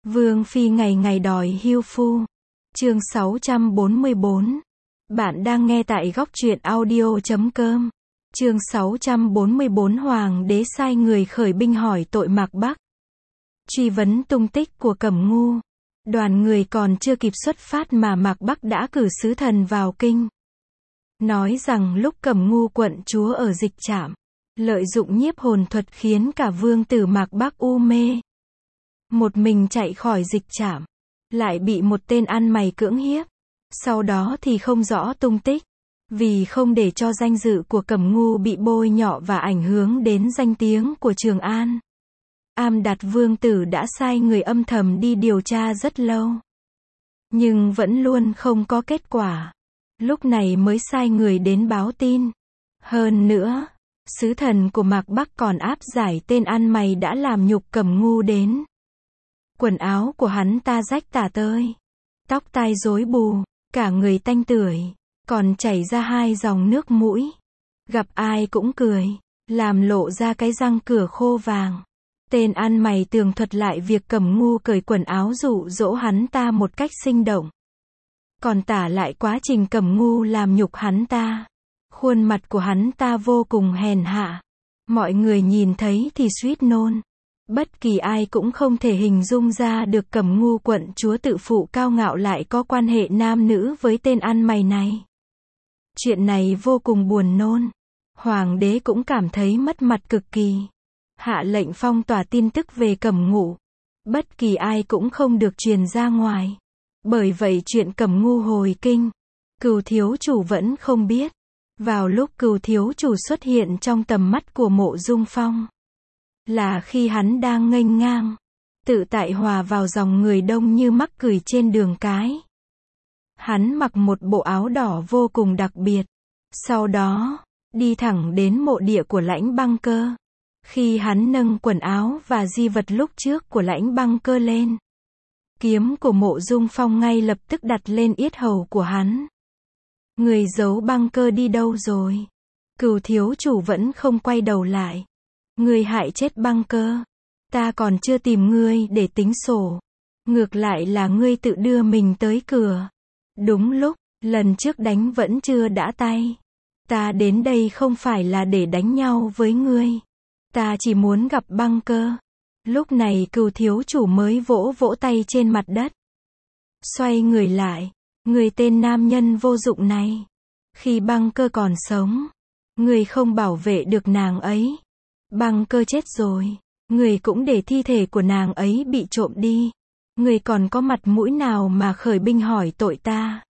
Vương phi ngày ngày đòi hưu phu. Chương 644. Bạn đang nghe tại góc truyện audio.com. Chương 644 Hoàng đế sai người khởi binh hỏi tội Mạc Bắc. Truy vấn tung tích của Cẩm Ngu. Đoàn người còn chưa kịp xuất phát mà Mạc Bắc đã cử sứ thần vào kinh. Nói rằng lúc Cẩm Ngu quận chúa ở Dịch Trạm, lợi dụng nhiếp hồn thuật khiến cả vương tử Mạc Bắc u mê. Một mình chạy khỏi Dịch Trạm, lại bị một tên ăn mày cưỡng hiếp. Sau đó thì không rõ tung tích. Vì không để cho danh dự của Cẩm Ngu bị bôi nhọ và ảnh hưởng đến danh tiếng của Trường An, Am Đạt vương tử đã sai người âm thầm đi điều tra rất lâu. Nhưng vẫn luôn không có kết quả. Lúc này mới sai người đến báo tin. Hơn nữa, sứ thần của Mạc Bắc còn áp giải tên ăn mày đã làm nhục Cẩm Ngu đến. Quần áo của hắn ta rách tả tơi, tóc tai rối bù, cả người tanh tưởi, còn chảy ra 2 dòng nước mũi. Gặp ai cũng cười, làm lộ ra cái răng cửa khô vàng. Tên ăn mày tường thuật lại việc Cẩm Ngu cởi quần áo dụ dỗ hắn ta một cách sinh động. Còn tả lại quá trình Cẩm Ngu làm nhục hắn ta. Khuôn mặt của hắn ta vô cùng hèn hạ. Mọi người nhìn thấy thì suýt nôn. Bất kỳ ai cũng không thể hình dung ra được Cẩm Ngu quận chúa tự phụ cao ngạo lại có quan hệ nam nữ với tên ăn mày này. Chuyện này vô cùng buồn nôn. Hoàng đế cũng cảm thấy mất mặt cực kỳ. Hạ lệnh phong tỏa tin tức về Cẩm Ngu. Bất kỳ ai cũng không được truyền ra ngoài. Bởi vậy chuyện Cẩm Ngu hồi kinh, Cửu thiếu chủ vẫn không biết. Vào lúc Cửu thiếu chủ xuất hiện trong tầm mắt của Mộ Dung Phong, là khi hắn đang nghênh ngang, tự tại hòa vào dòng người đông như mắc cười trên đường cái. Hắn mặc một bộ áo đỏ vô cùng đặc biệt. Sau đó, đi thẳng đến mộ địa của Lãnh Băng Cơ. Khi hắn nâng quần áo và di vật lúc trước của Lãnh Băng Cơ lên, kiếm của Mộ Dung Phong ngay lập tức đặt lên yết hầu của hắn. Người giấu Băng Cơ đi đâu rồi? Cửu thiếu chủ vẫn không quay đầu lại. Ngươi hại chết Băng Cơ. Ta còn chưa tìm ngươi để tính sổ. Ngược lại là ngươi tự đưa mình tới cửa. Đúng lúc, lần trước đánh vẫn chưa đã tay. Ta đến đây không phải là để đánh nhau với ngươi. Ta chỉ muốn gặp Băng Cơ. Lúc này Cửu thiếu chủ mới vỗ vỗ tay trên mặt đất. Xoay người lại. Người tên nam nhân vô dụng này. Khi Băng Cơ còn sống, ngươi không bảo vệ được nàng ấy. Băng Cơ chết rồi, người cũng để thi thể của nàng ấy bị trộm đi. Người còn có mặt mũi nào mà khởi binh hỏi tội ta?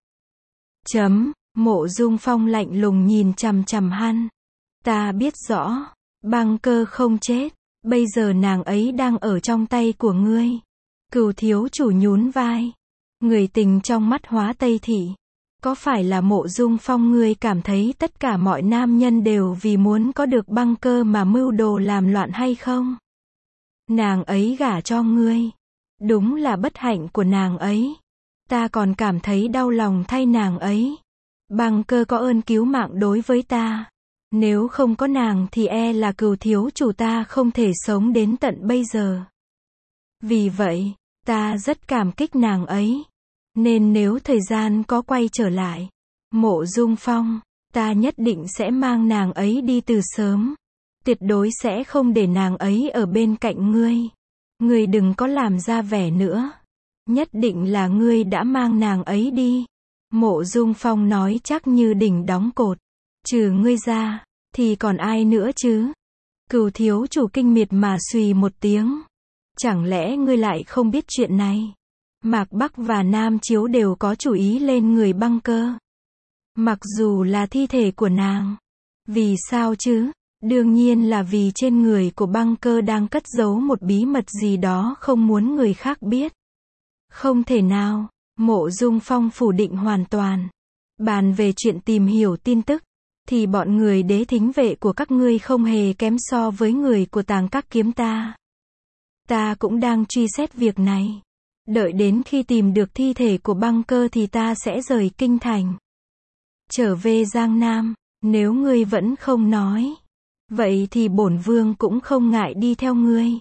Mộ Dung Phong lạnh lùng nhìn chằm chằm hắn. Ta biết rõ, Băng Cơ không chết, bây giờ nàng ấy đang ở trong tay của ngươi. Cửu thiếu chủ nhún vai. Người tình trong mắt Hóa Tây Thị. Có phải là Mộ Dung Phong ngươi cảm thấy tất cả mọi nam nhân đều vì muốn có được Băng Cơ mà mưu đồ làm loạn hay không? Nàng ấy gả cho ngươi. Đúng là bất hạnh của nàng ấy. Ta còn cảm thấy đau lòng thay nàng ấy. Băng Cơ có ơn cứu mạng đối với ta. Nếu không có nàng thì e là Cửu thiếu chủ ta không thể sống đến tận bây giờ. Vì vậy, ta rất cảm kích nàng ấy. Nên nếu thời gian có quay trở lại, Mộ Dung Phong, ta nhất định sẽ mang nàng ấy đi từ sớm. Tuyệt đối sẽ không để nàng ấy ở bên cạnh ngươi. Ngươi đừng có làm ra vẻ nữa. Nhất định là ngươi đã mang nàng ấy đi. Mộ Dung Phong nói chắc như đỉnh đóng cột. Trừ ngươi ra, thì còn ai nữa chứ? Cửu thiếu chủ kinh miệt mà xùy một tiếng. Chẳng lẽ ngươi lại không biết chuyện này? Mạc Bắc và Nam Chiếu đều có chủ ý lên người Băng Cơ. Mặc dù là thi thể của nàng. Vì sao chứ? Đương nhiên là vì trên người của Băng Cơ đang cất giấu một bí mật gì đó không muốn người khác biết. Không thể nào. Mộ Dung Phong phủ định hoàn toàn. Bàn về chuyện tìm hiểu tin tức, thì bọn người Đế Thính vệ của các ngươi không hề kém so với người của Tàng Các Kiếm ta. Ta cũng đang truy xét việc này. Đợi đến khi tìm được thi thể của Băng Cơ thì ta sẽ rời kinh thành, trở về Giang Nam. Nếu ngươi vẫn không nói, vậy thì bổn vương cũng không ngại đi theo ngươi.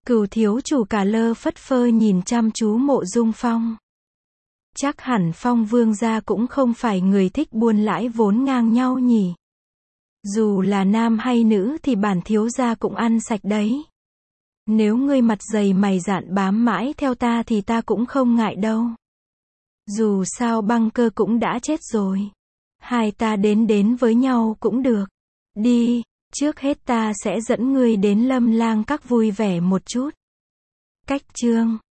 Cửu thiếu chủ cả lơ phất phơ nhìn chăm chú Mộ Dung Phong. Chắc hẳn Phong vương gia cũng không phải người thích buôn lãi vốn ngang nhau nhỉ. Dù là nam hay nữ thì bản thiếu gia cũng ăn sạch đấy. Nếu ngươi mặt dày mày dạn bám mãi theo ta thì ta cũng không ngại đâu. Dù sao Băng Cơ cũng đã chết rồi. Hai ta đến với nhau cũng được. Đi, trước hết ta sẽ dẫn ngươi đến Lâm Lang Các vui vẻ một chút. Cách chương